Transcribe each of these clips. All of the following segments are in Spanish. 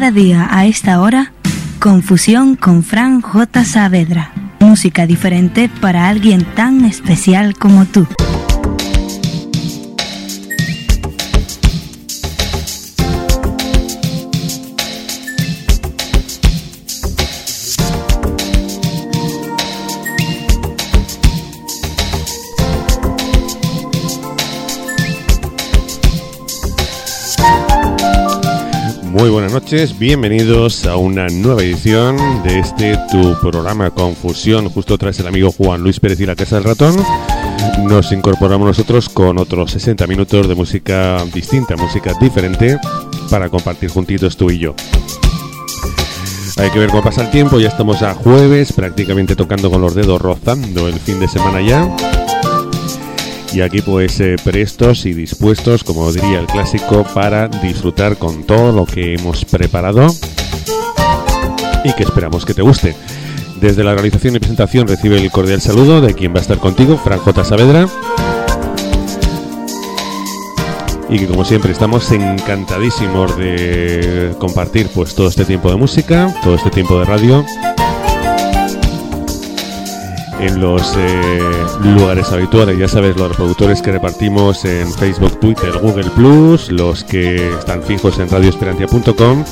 Cada día a esta hora, Confusión con Fran J. Saavedra. Música diferente para alguien tan especial como tú. Muy buenas noches, bienvenidos a una nueva edición de este tu programa Confusión, justo tras el amigo Juan Luis Pérez y la Casa del Ratón. Nos incorporamos nosotros con otros 60 minutos de música distinta, música diferente, para compartir juntitos tú y yo. Hay que ver cómo pasa el tiempo, ya estamos a jueves, prácticamente tocando con los dedos, rozando el fin de semana ya. Y aquí pues prestos y dispuestos, como diría el clásico, para disfrutar con todo lo que hemos preparado y que esperamos que te guste. Desde la realización y presentación recibe el cordial saludo de quien va a estar contigo, Fran J. Saavedra. Y que como siempre estamos encantadísimos de compartir pues todo este tiempo de música, todo este tiempo de radio, en los lugares habituales, ya sabes, los reproductores que repartimos en Facebook, Twitter, Google Plus, los que están fijos en radioesperantia.com,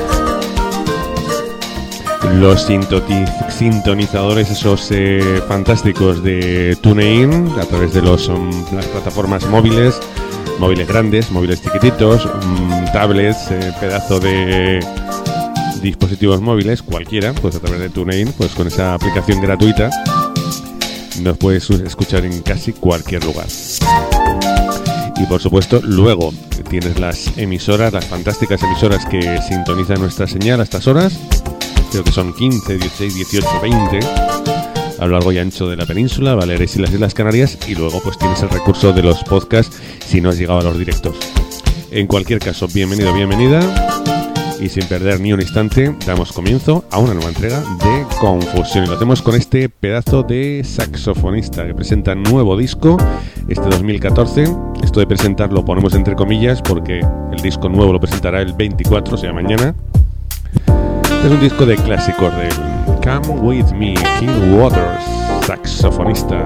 los sintonizadores esos fantásticos de TuneIn a través de las plataformas móviles grandes, móviles chiquititos, tablets, pedazo de dispositivos móviles, cualquiera, pues a través de TuneIn, pues con esa aplicación gratuita nos puedes escuchar en casi cualquier lugar. Y por supuesto, luego tienes las emisoras, las fantásticas emisoras que sintonizan nuestra señal a estas horas. Creo que son 15, 16, 18, 20 a lo largo y ancho de la península, Baleares y las Islas Canarias. Y luego pues tienes el recurso de los podcasts si no has llegado a los directos. En cualquier caso, bienvenido, bienvenida. Y sin perder ni un instante, damos comienzo a una nueva entrega de Confusión. Y lo hacemos con este pedazo de saxofonista que presenta nuevo disco, este 2014. Esto de presentar lo ponemos entre comillas porque el disco nuevo lo presentará el 24, o sea, mañana. Es un disco de clásicos del Come With Me, King Waters, saxofonista.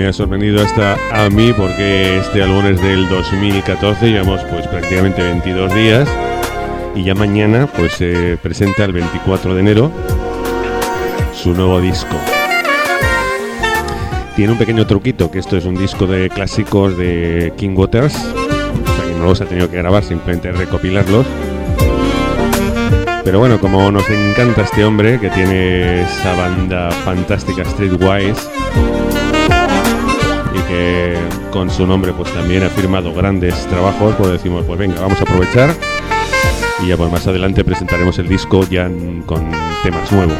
me ha sorprendido hasta a mí porque este álbum es del 2014, llevamos pues prácticamente 22 días y ya mañana pues se presenta el 24 de enero su nuevo disco. Tiene un pequeño truquito, que esto es un disco de clásicos de King Waters, o sea que no los ha tenido que grabar, simplemente recopilarlos. Pero bueno, como nos encanta este hombre, que tiene esa banda fantástica Streetwise, y que con su nombre pues también ha firmado grandes trabajos, pues decimos, pues venga, vamos a aprovechar, y ya pues más adelante presentaremos el disco ya con temas nuevos.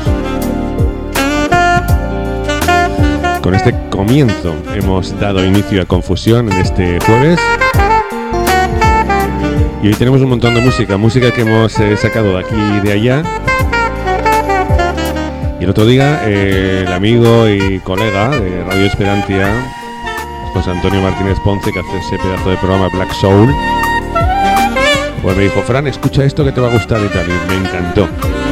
Con este comienzo hemos dado inicio a Confusión en este jueves. Y hoy tenemos un montón de música que hemos sacado de aquí y de allá. Y el otro día el amigo y colega de Radio Esperantia, José Antonio Martínez Ponce, que hace ese pedazo de programa Black Soul, pues me dijo, Fran, escucha esto que te va a gustar y tal, y me encantó.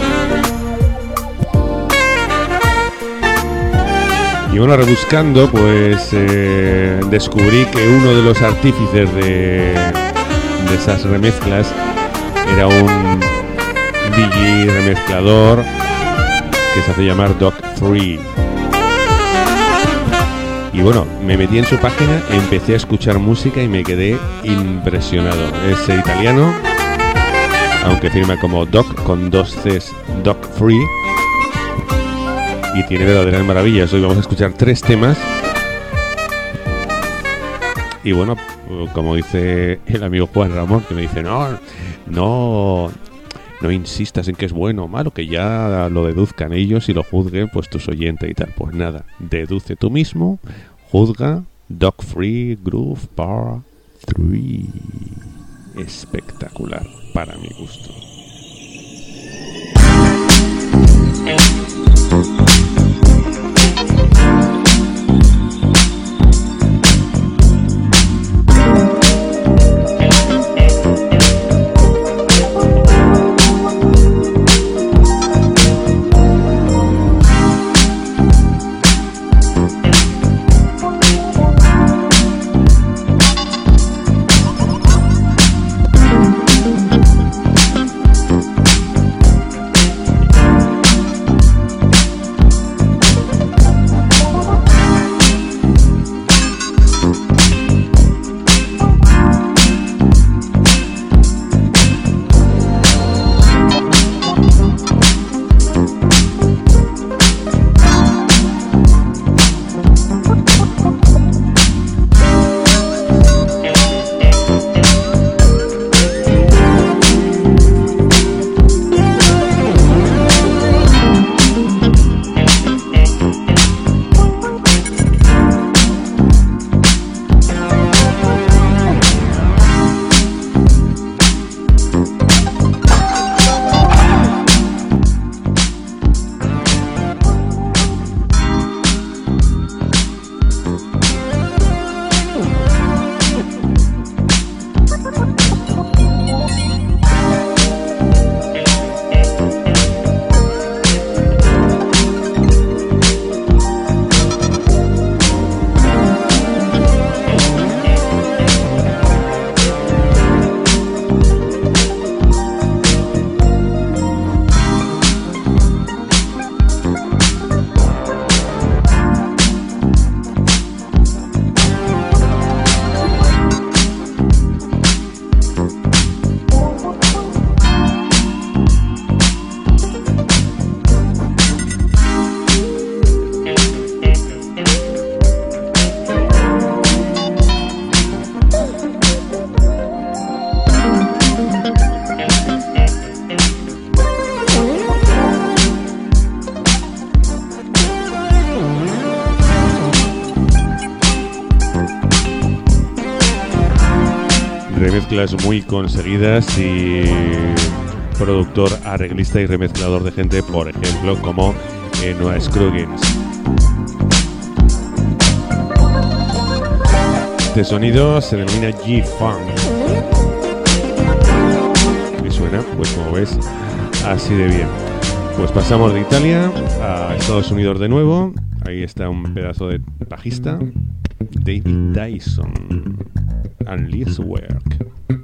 Y bueno, rebuscando, pues descubrí que uno de los artífices de esas remezclas era un DJ remezclador que se hace llamar Doc 3. Y bueno, me metí en su página, empecé a escuchar música y me quedé impresionado. Es italiano, aunque firma como Doc con 2 Cs, Doc 3. Y tiene verdaderas maravillas. Hoy vamos a escuchar 3 temas. Y bueno, como dice el amigo Juan Ramón, que me dice, no insistas en que es bueno o malo, que ya lo deduzcan ellos y lo juzguen pues tus oyentes y tal. Pues nada, deduce tú mismo, juzga. Doc Free Groove Part 3. Espectacular, para mi gusto. Remezclas muy conseguidas y productor, arreglista y remezclador de gente, por ejemplo, como Noah Scroggins. Este sonido se denomina G-Funk y suena, pues como ves, así de bien. Pues pasamos de Italia a Estados Unidos de nuevo. Ahí está un pedazo de bajista David Dyson, and Liz Work.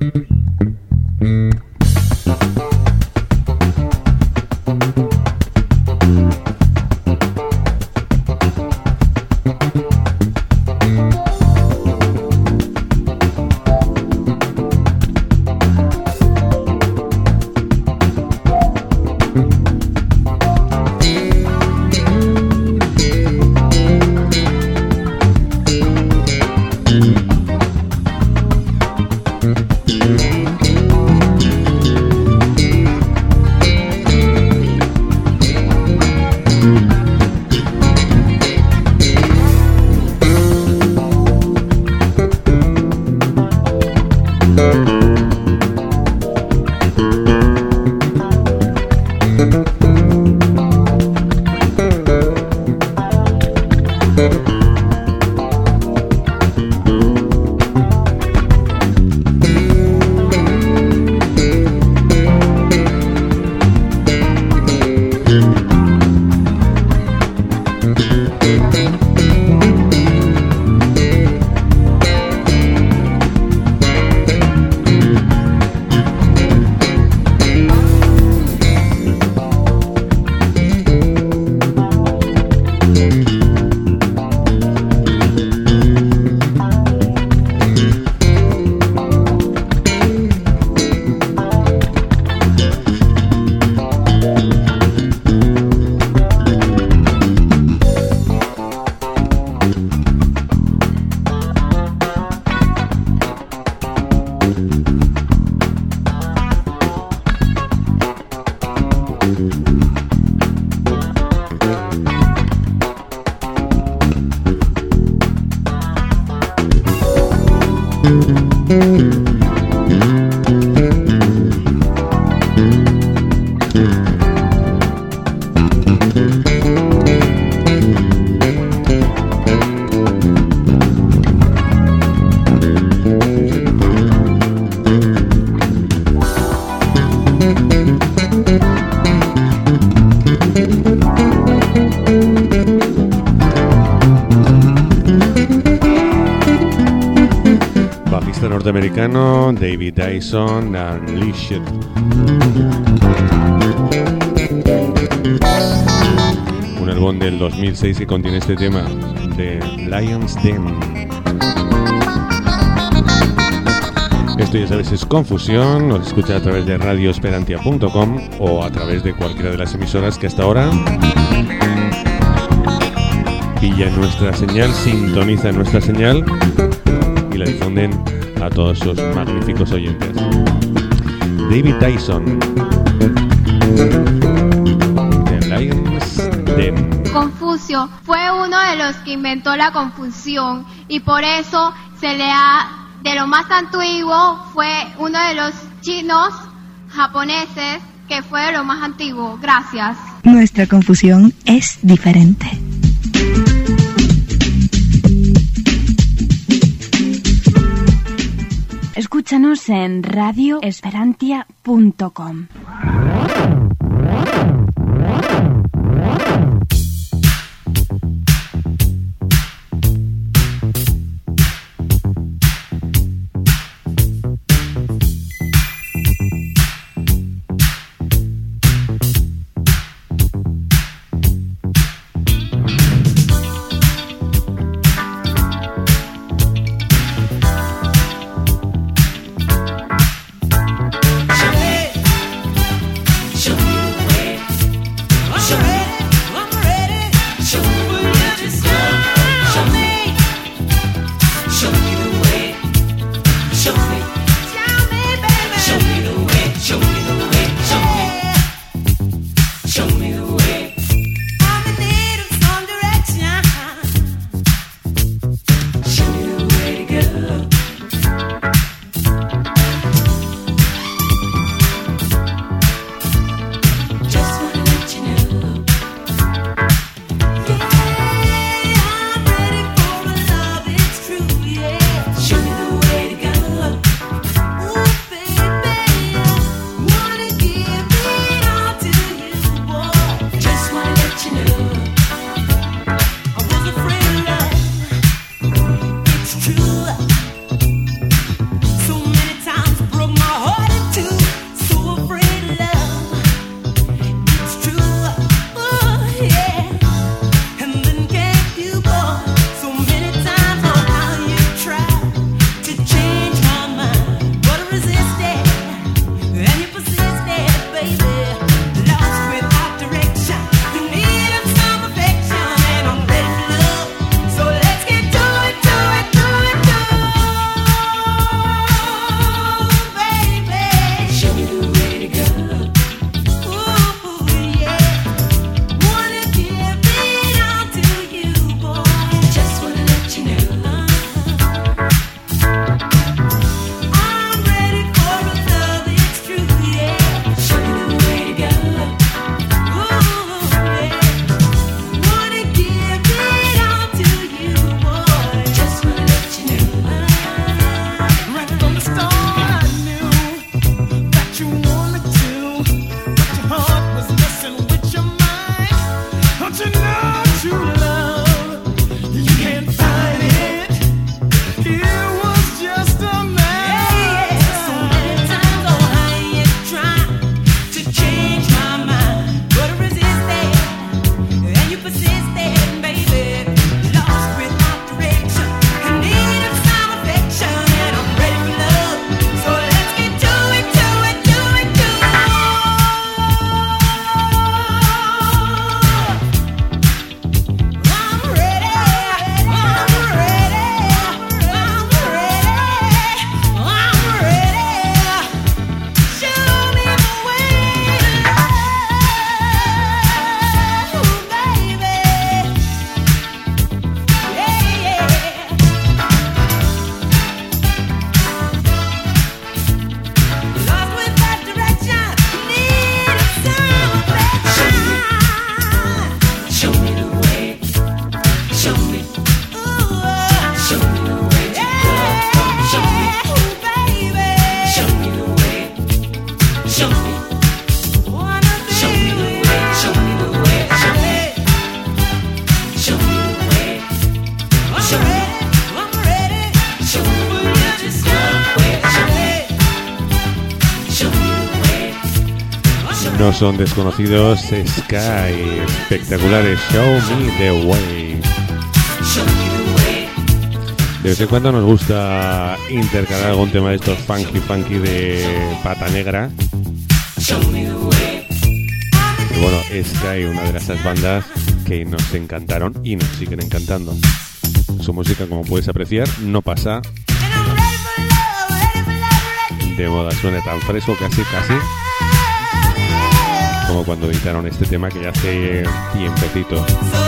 Norteamericano David Dyson, Unleashed. Un álbum del 2006 que contiene este tema de Lion's Den. Esto, ya sabes, es Confusión. Nos escucha a través de radioesperantia.com o a través de cualquiera de las emisoras que hasta ahora pillan nuestra señal, sintonizan nuestra señal y la difunden a todos sus magníficos oyentes. David Dyson, The Lion's Den. Confucio fue uno de los que inventó la confusión y por eso se le ha, de lo más antiguo, fue uno de los chinos japoneses que fue de lo más antiguo. Gracias. Nuestra confusión es diferente. Escúchanos en radioesperantia.com. no son desconocidos. Sky, espectaculares, Show Me The Way. De vez en cuando nos gusta intercalar algún tema de estos funky de pata negra. Y bueno, Sky, una de esas bandas que nos encantaron y nos siguen encantando. Su música, como puedes apreciar, no pasa de moda, suena tan fresco casi como cuando editaron este tema que ya hace tiempecito.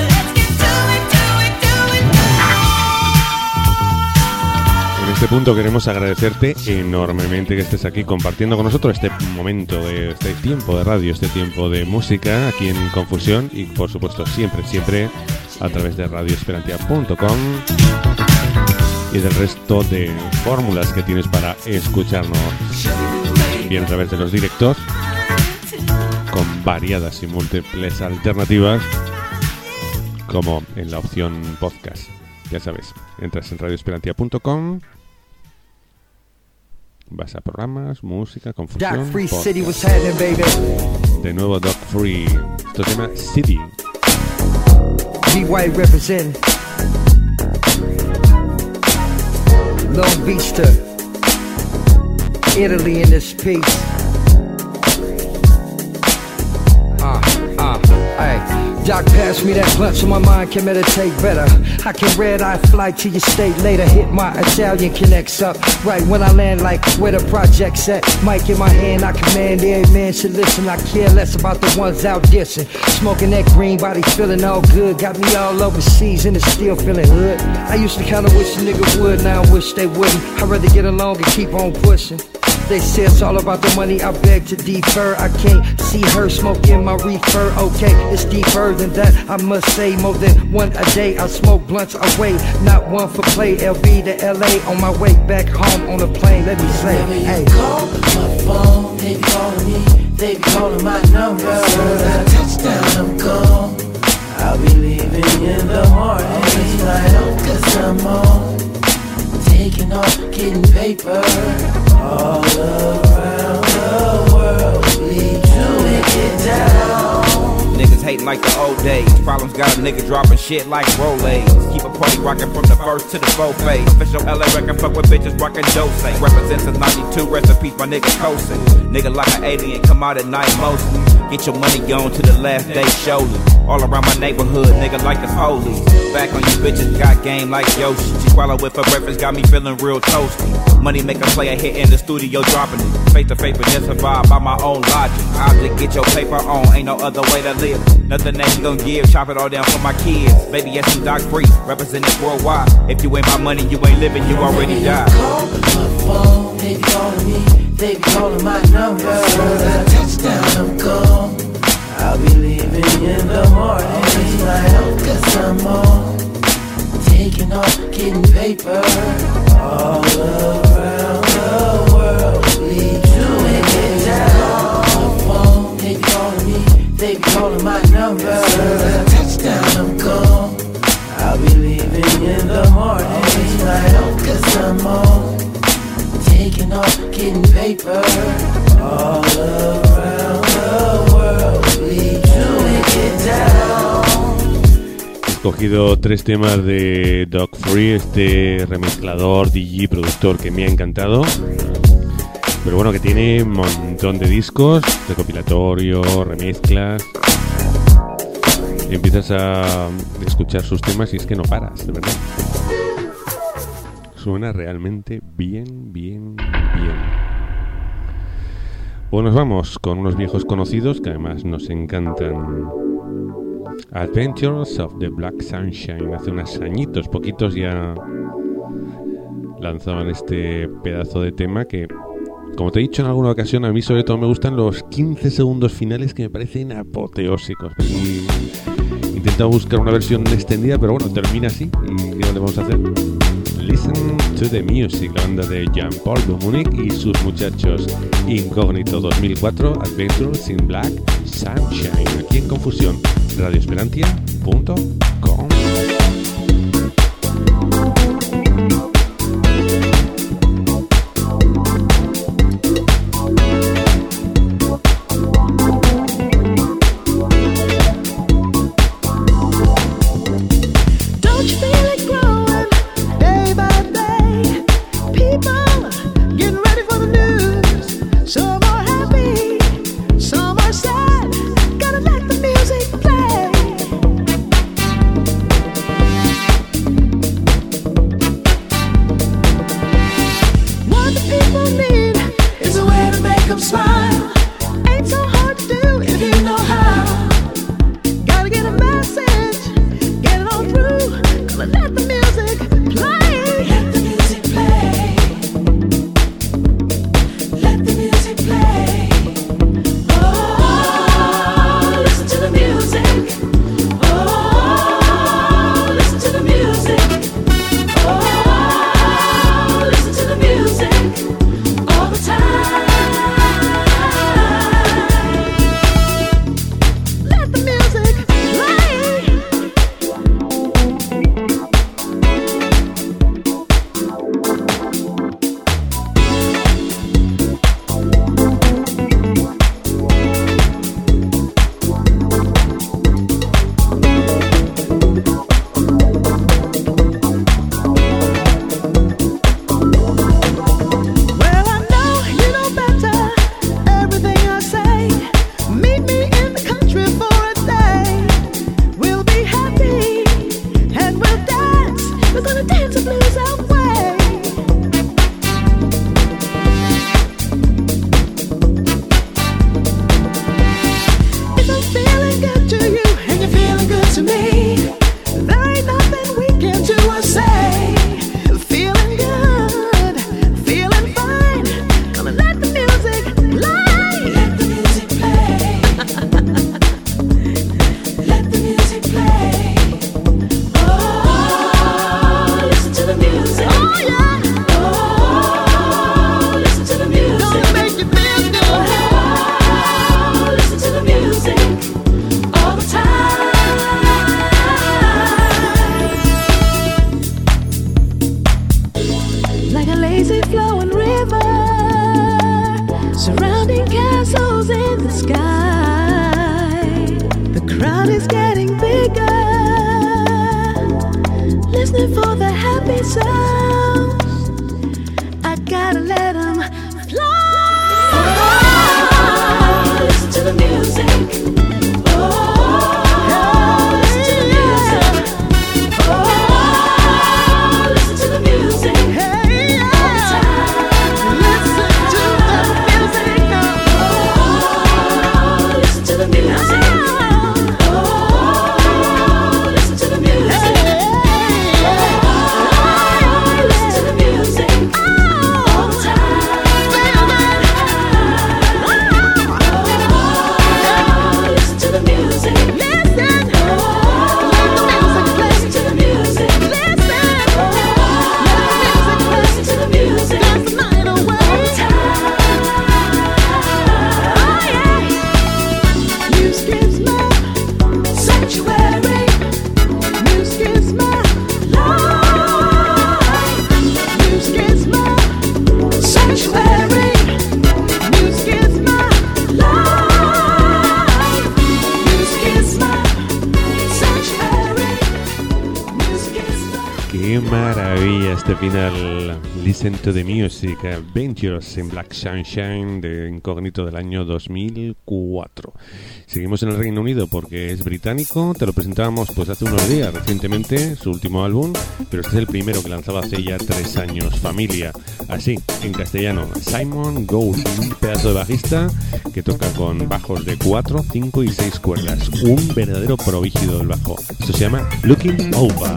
En este punto queremos agradecerte enormemente que estés aquí compartiendo con nosotros este momento, este tiempo de radio, este tiempo de música aquí en Confusión y por supuesto siempre a través de radioesperantia.com y del resto de fórmulas que tienes para escucharnos, bien a través de los directos con variadas y múltiples alternativas, como en la opción podcast. Ya sabes, entras en radioesperantia.com, vas a programas, música, Confusión, podcast. De nuevo Doc Free, esto se llama City. G-White represent Long Beach to Italy in this piece. Doc passed me that blunt so my mind can meditate better. I can red-eye fly to your state later. Hit my Italian connects up right when I land, like where the project's at. Mic in my hand, I command every man should listen. I care less about the ones out dissing. Smoking that green, body feeling all good. Got me all overseas and it's still feeling hood. I used to kinda wish a nigga would, now I wish they wouldn't. I'd rather get along and keep on pushing. They say it's all about the money, I beg to defer. I can't see her smoking my reefer. Okay, it's deeper than that, I must say. More than one a day, I smoke blunts away. Not one for play, LB to LA. On my way back home on a plane, let me say, hey. Call my phone, they be calling me, they be calling my number. I touchdown, I'm gone. I'll be leaving in the morning. Flight on, 'cause I'm on. Taking off, getting paper. All around the world, we do it, get down. Niggas hating like the old days. Problems got a nigga dropping shit like Rolaids. Keep a party rocking from the first to the fourth phase. Official LA record, fuck with bitches rocking Dose. Represents a 92 recipes my nigga coasting. Nigga like an alien, come out at night mostly. Get your money on to the last day shoulder. All around my neighborhood, nigga like the police. Back on you bitches, got game like Yoshi. She swallow with her breakfast, got me feeling real toasty. Money make a play a hit in the studio, dropping it. Face to face, but just survive by my own logic. I'll just get your paper on, ain't no other way to live. Nothing that you gon' give, chop it all down for my kids. Baby, yes, I'm Doc Free, representing worldwide. If you ain't my money, you ain't living, you already died. Call my phone, they be calling me, they be calling my number. I touchdown, I'm gone. I'll be leaving in the morning. Flight on, 'cause I'm on. Taking off, getting paper. All around the world, we do it, get down. My phone, they be calling me, they be calling my number. I touchdown, I'm gone. I'll be leaving in the morning. Flight on, 'cause I'm on. Taking off, getting paper. All around the world, we do it, get down. He escogido 3 temas de Doc Free, este remezclador, DJ, productor que me ha encantado. Pero bueno, que tiene un montón de discos, recopilatorio, remezclas. Y empiezas a escuchar sus temas y es que no paras, de verdad. Suena realmente bien. Pues nos vamos con unos viejos conocidos que además nos encantan. Adventures of the Black Sunshine. Hace unos añitos, poquitos, ya lanzaban este pedazo de tema que, como te he dicho en alguna ocasión, a mí sobre todo me gustan los 15 segundos finales que me parecen apoteósicos. Y he intentado buscar una versión extendida, pero bueno, termina así. ¿Y qué le vamos a hacer? Listen to the Music, la banda de Jean-Paul Dumonic y sus muchachos. Incógnito 2004, Adventures in Black Sunshine. Aquí en Confusión, radioesperantia.com. heart is getting bigger. Listening for the happy sounds. I gotta let them fly. Oh, listen to the music. Este final, Listen to the Music, Adventures in Black Sunshine de Incógnito del año 2004. Seguimos en el Reino Unido porque es británico, te lo presentábamos pues hace unos días, recientemente, su último álbum, pero este es el primero que lanzaba hace ya 3 años, Familia, así, en castellano, Simon Gould, un pedazo de bajista que toca con bajos de 4, 5 y 6 cuerdas, un verdadero prodigio del bajo. Esto se llama Looking Over.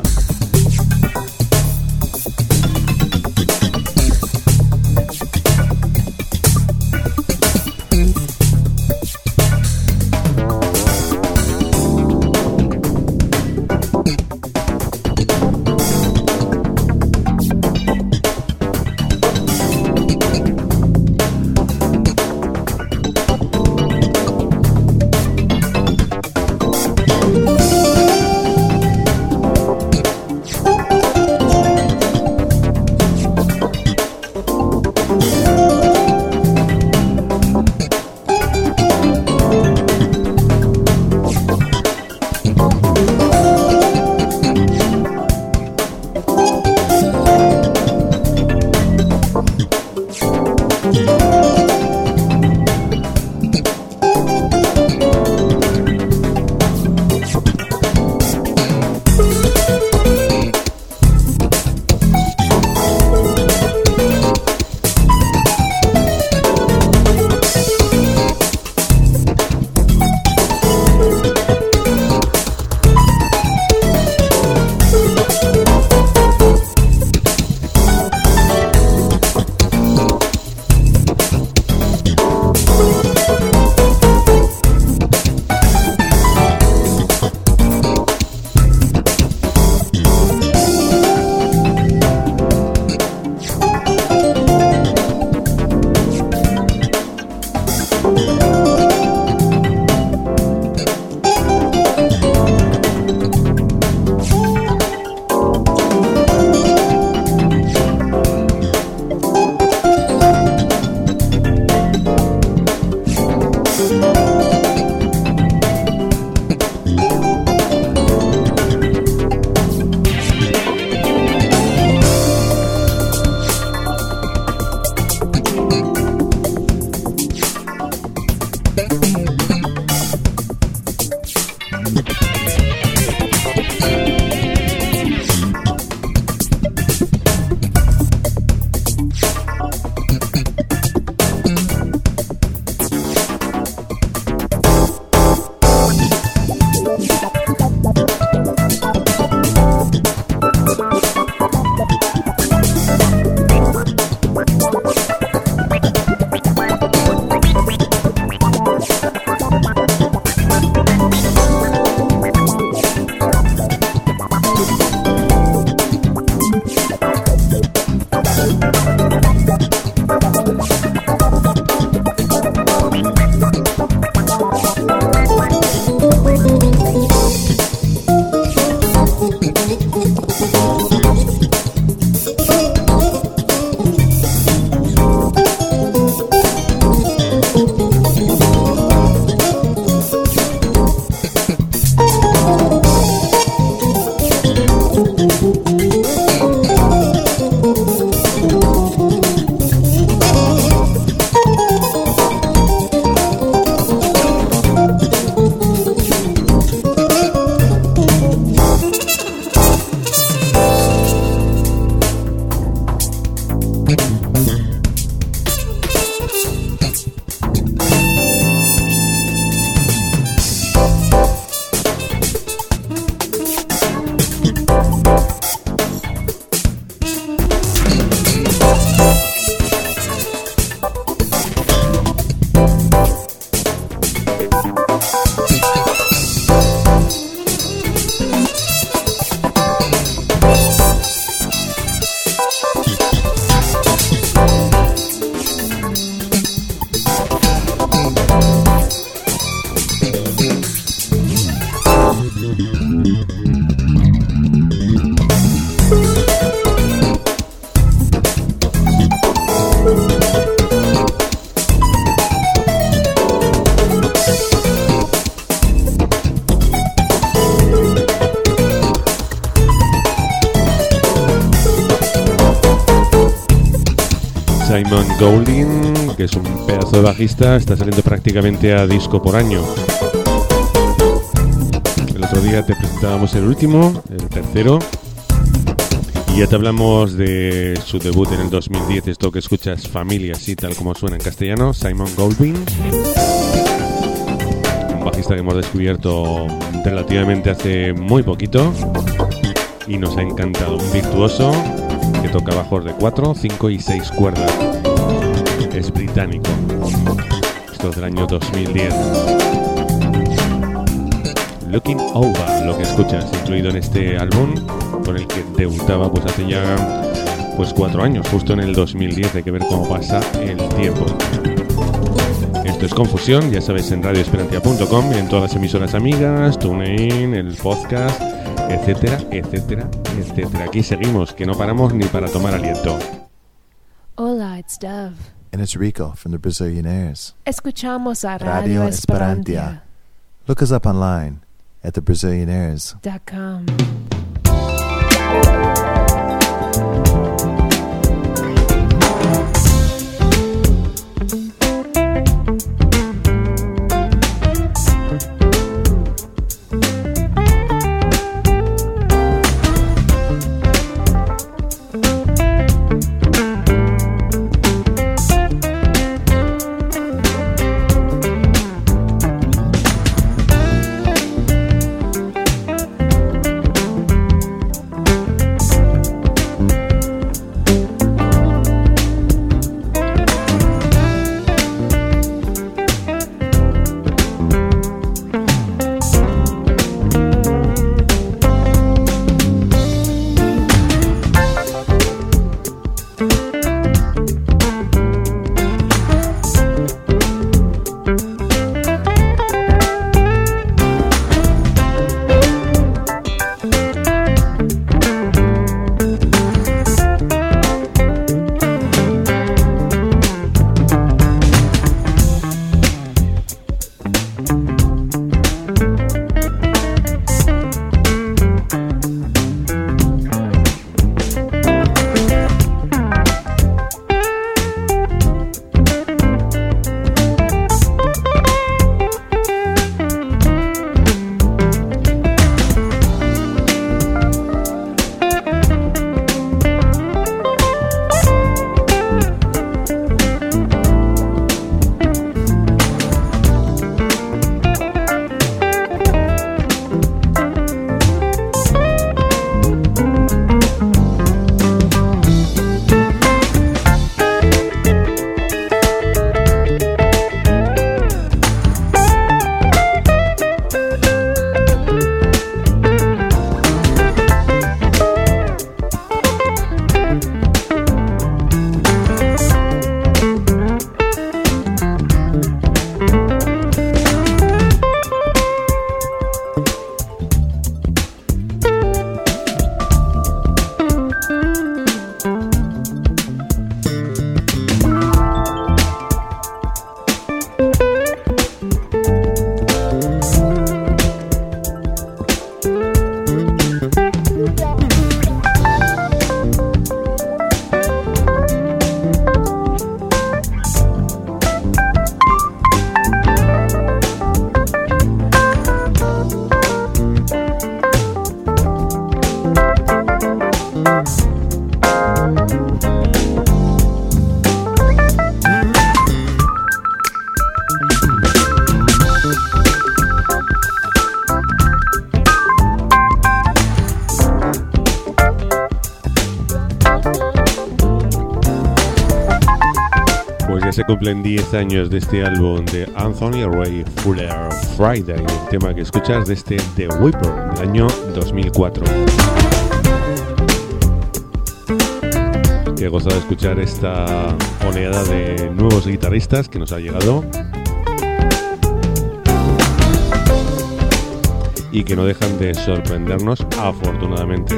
Simon Golding, que es un pedazo de bajista, está saliendo prácticamente a disco por año. El otro día te presentábamos el último, el tercero, y ya te hablamos de su debut en el 2010, esto que escuchas, Familia, así tal como suena en castellano, Simon Golding. Un bajista que hemos descubierto relativamente hace muy poquito y nos ha encantado, un virtuoso que toca bajos de 4, 5 y 6 cuerdas. Es británico. Esto es del año 2010. Looking Over, lo que escuchas, incluido en este álbum con el que debutaba pues hace ya 4 años, justo en el 2010. Hay que ver cómo pasa el tiempo. Esto es Confusión, ya sabes, en radioesperantia.com y en todas las emisoras amigas, TuneIn, el podcast, etcétera, etcétera, etcétera. Aquí seguimos, que no paramos ni para tomar aliento. Hola, it's Dove. And it's Rico from the Brazilianaires. Escuchamos a Radio Esperantia. Look us up online at thebrazilianaires.com. Se cumplen 10 años de este álbum de Anthony Ray Fuller, Friday, el tema que escuchas de este The Weeper del año 2004. Qué gozado escuchar esta oleada de nuevos guitarristas que nos ha llegado. y que no dejan de sorprendernos, afortunadamente.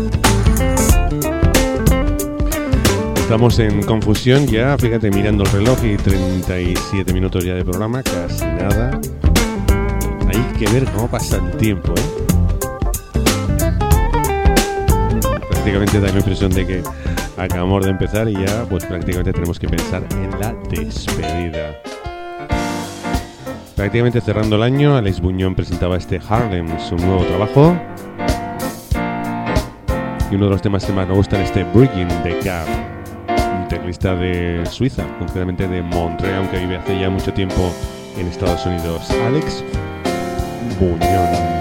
Estamos en confusión ya, fíjate, mirando el reloj y 37 minutos ya de programa, casi nada. Hay que ver cómo pasa el tiempo, Prácticamente da la impresión de que acabamos de empezar y ya pues prácticamente tenemos que pensar en la despedida. Prácticamente cerrando el año, Alex Buñón presentaba este Harlem, su nuevo trabajo. Y uno de los temas que más nos gustan, este Bridging the Gap. Un teclista de Suiza, concretamente de Montreal, aunque vive hace ya mucho tiempo en Estados Unidos. Alex Buñón.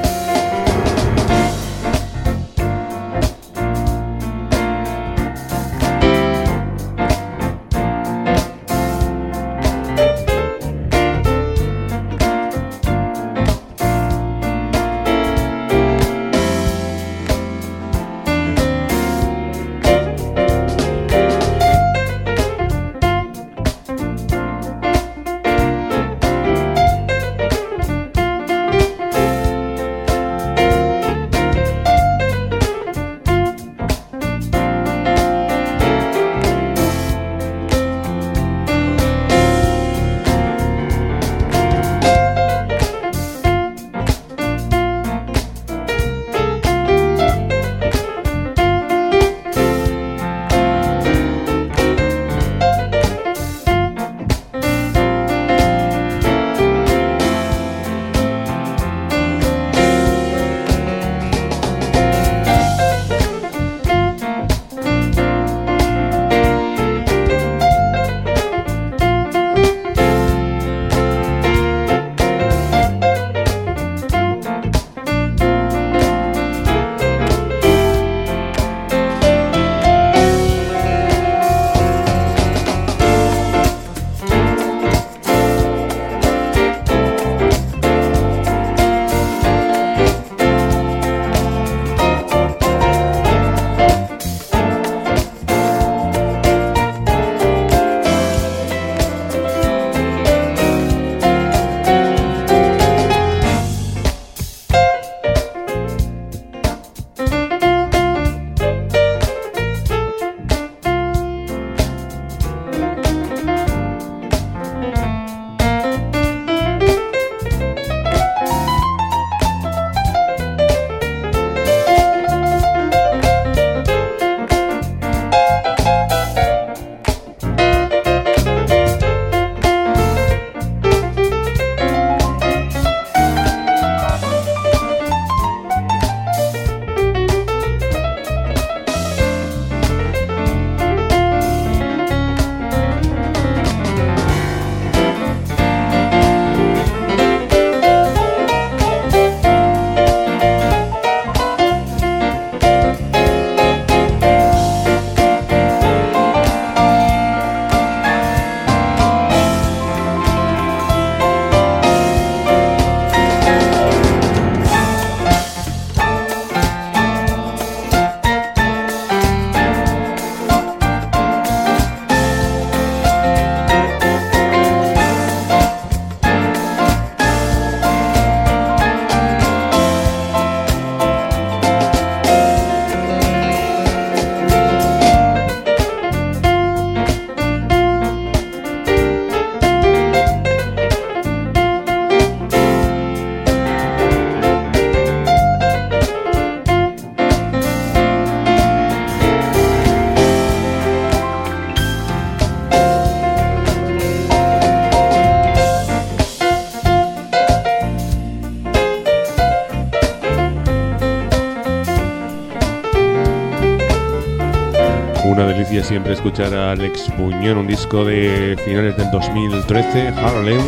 Una delicia siempre escuchar a Alex Buñón, un disco de finales del 2013, Harlem,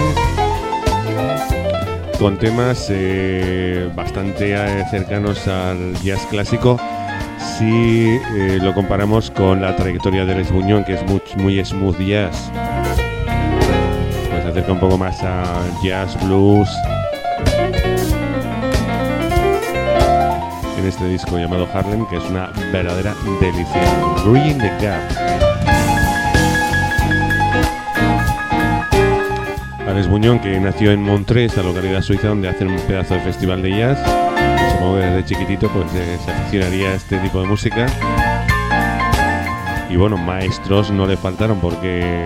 con temas bastante cercanos al jazz clásico si lo comparamos con la trayectoria de Alex Buñón, que es muy smooth jazz. Pues se acerca un poco más a jazz, blues, en este disco llamado Harlem, que es una verdadera delicia. Bridging the Gap. Alex Buñón, que nació en Montreux, esta localidad suiza donde hacen un pedazo de festival de jazz. Se supongo que desde chiquitito pues se aficionaría a este tipo de música. Y bueno, maestros no le faltaron porque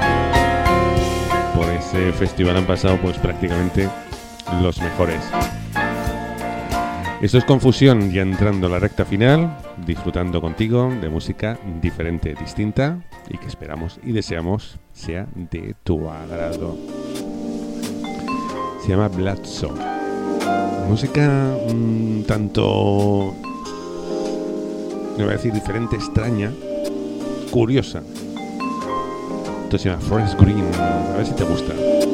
por ese festival han pasado pues prácticamente los mejores. Esto es Confusión, ya entrando a la recta final, disfrutando contigo de música diferente, distinta y que esperamos y deseamos sea de tu agrado. Se llama Blatzo. Música tanto, no voy a decir diferente, extraña, curiosa. Esto se llama Forest Green, a ver si te gusta.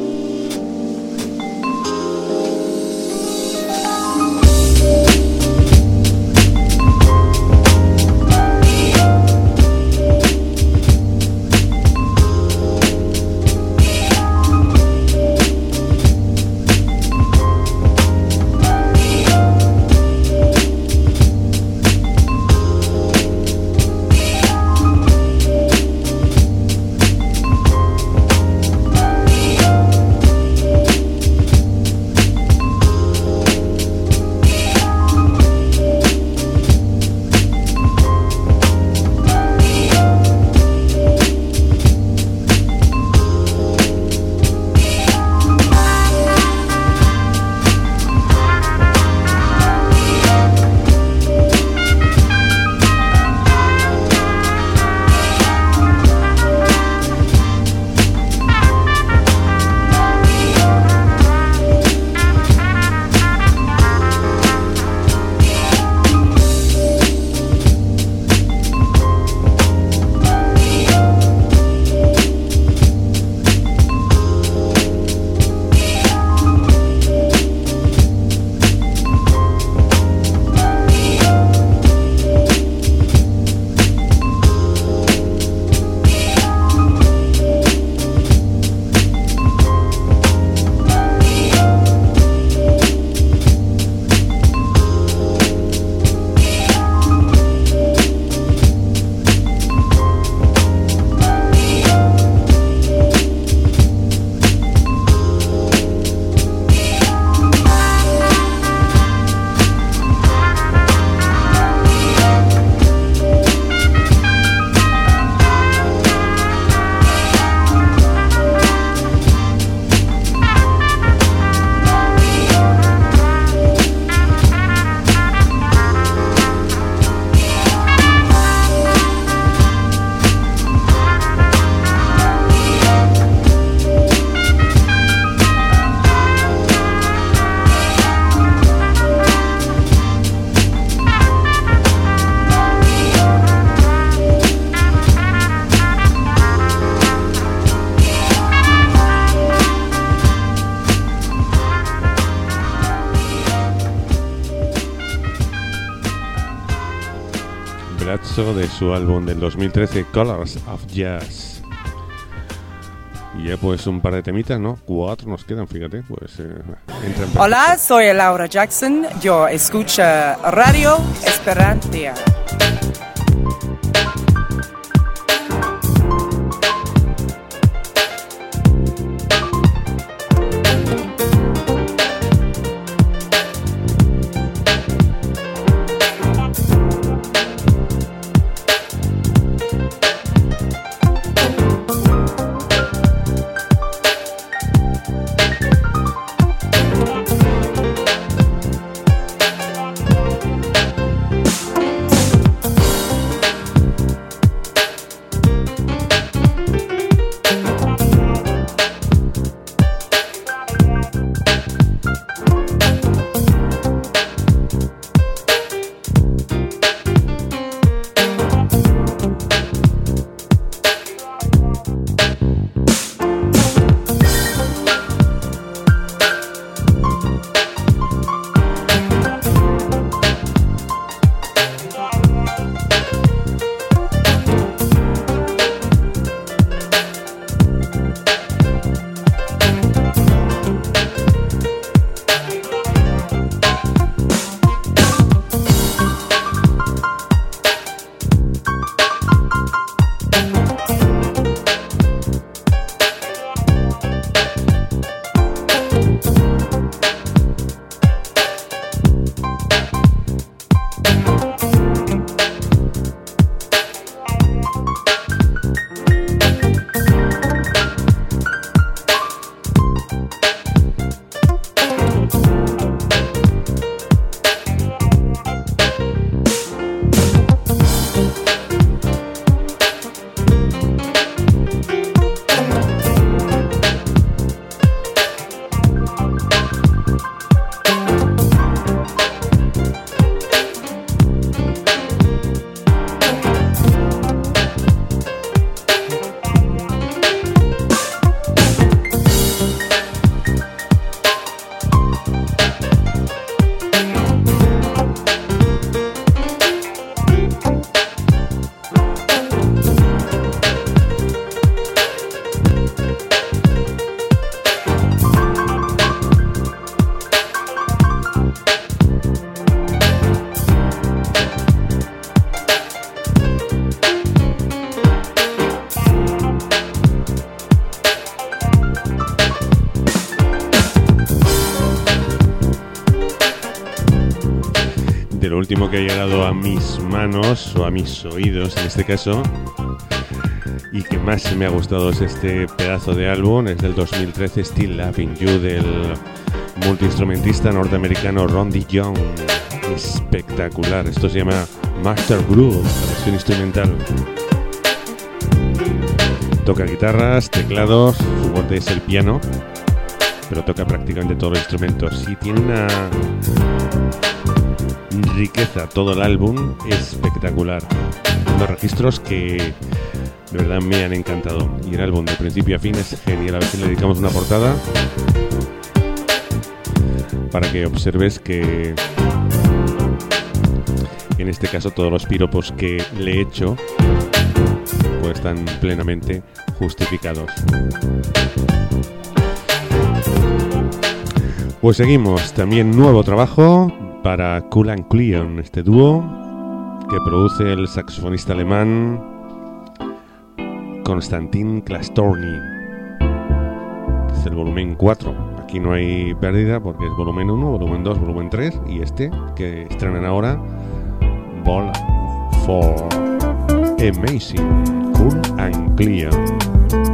De su álbum del 2013, Colors of Jazz. Y ya pues un par de temitas, ¿no? 4 nos quedan, fíjate. Pues hola, soy Laura Jackson. Yo escucho Radio Esperantia. de lo último que ha llegado a mis manos, o a mis oídos en este caso, y que más me ha gustado es este pedazo de álbum. Es del 2013, Still Loving You, del multiinstrumentista norteamericano Rondy Young. Espectacular. Esto se llama Master Groove, la versión instrumental. Toca guitarras, teclados, su fuerte es el piano, pero toca prácticamente todos los instrumentos. Y tiene una riqueza todo el álbum espectacular. Unos registros que de verdad me han encantado. Y el álbum de principio a fin es genial. A ver si le dedicamos una portada para que observes que en este caso todos los piropos que le he hecho pues están plenamente justificados. Pues seguimos. También nuevo trabajo para Kool and Cleon, este dúo que produce el saxofonista alemán Konstantin Klastorny. Es el volumen 4. Aquí no hay pérdida porque es volumen 1, volumen 2, volumen 3 y este que estrenan ahora, Vol 4. Amazing, Kool and Cleon.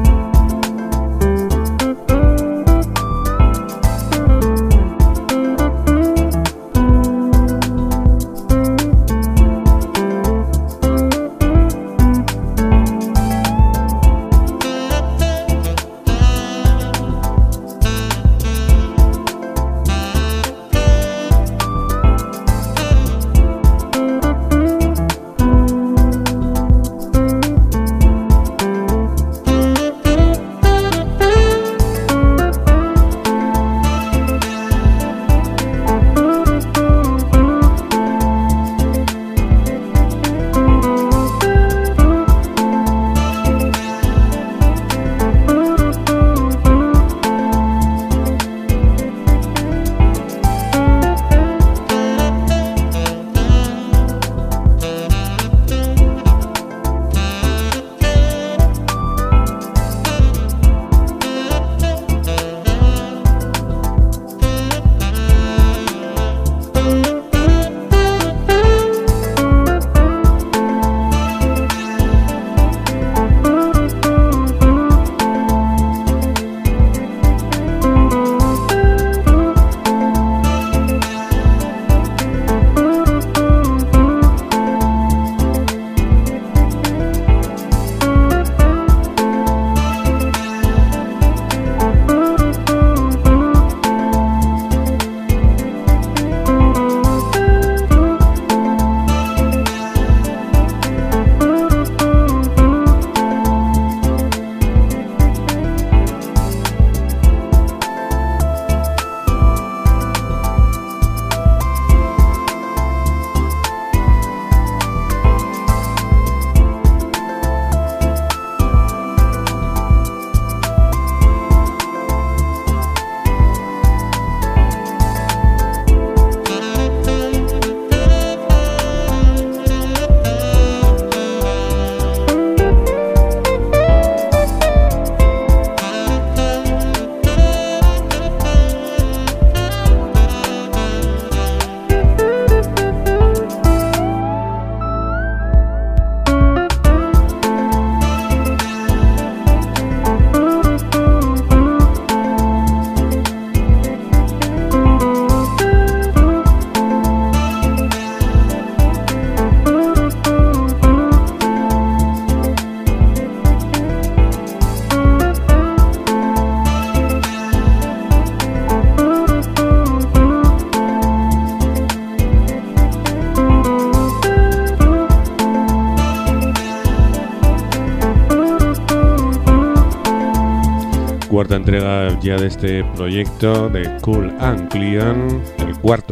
Cuarta entrega ya de este proyecto de Kool and Cleon, el cuarto.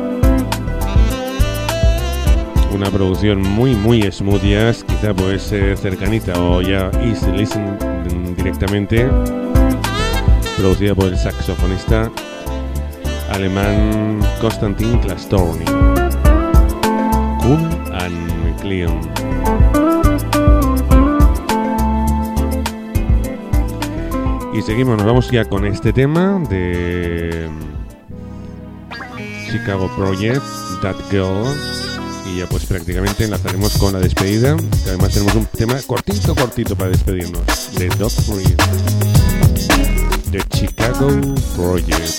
Una producción muy smooth jazz, quizá puede ser cercanita o ya easy listen directamente, producida por el saxofonista alemán Konstantin Klastorny. Kool and Cleon. Y seguimos, nos vamos ya con este tema de Chicago Project, That Girl. Y ya pues prácticamente enlazaremos con la despedida, que además tenemos un tema cortito para despedirnos, de Dog Free, de Chicago Project.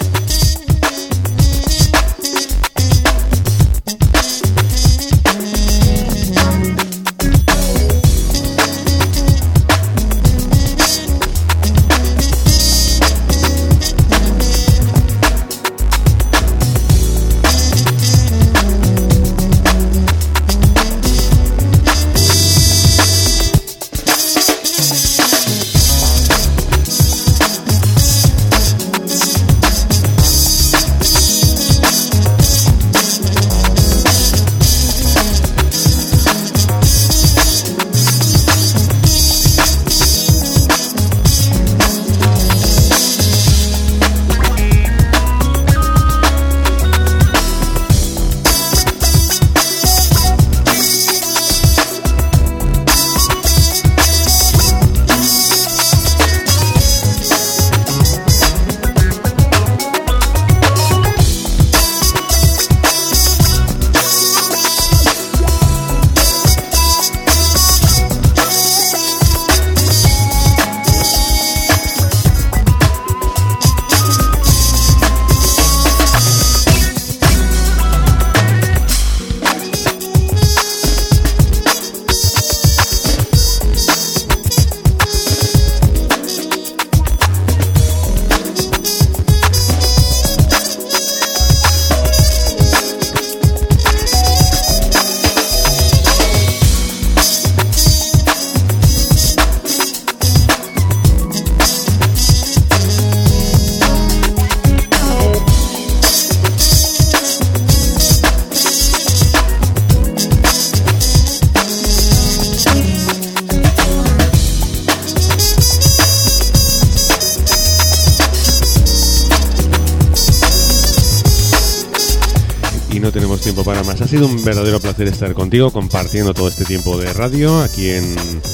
Tiempo para más. Ha sido un verdadero placer estar contigo compartiendo todo este tiempo de radio aquí en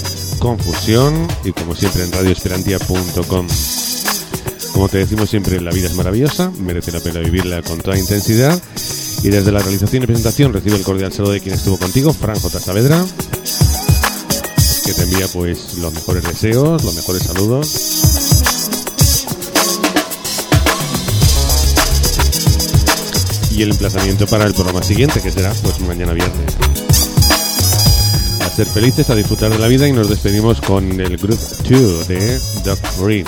Confusión y como siempre en radioesperantia.com. Como te decimos siempre, la vida es maravillosa, merece la pena vivirla con toda intensidad y desde la realización y presentación recibe el cordial saludo de quien estuvo contigo, Fran J. Saavedra, que te envía pues los mejores deseos, los mejores saludos. Y el emplazamiento para el programa siguiente, que será pues mañana viernes. A ser felices, a disfrutar de la vida y nos despedimos con el Groove 2 de Dog Free.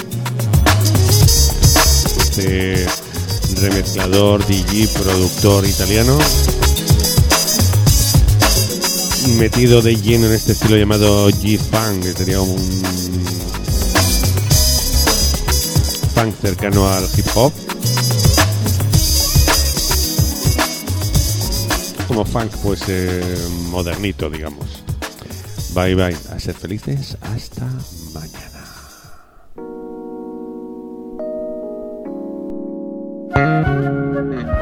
Este remezclador, DJ, productor italiano, metido de lleno en este estilo llamado G-Funk, que sería un funk cercano al hip hop. Como funk pues modernito, digamos. Bye bye, a ser felices, hasta mañana.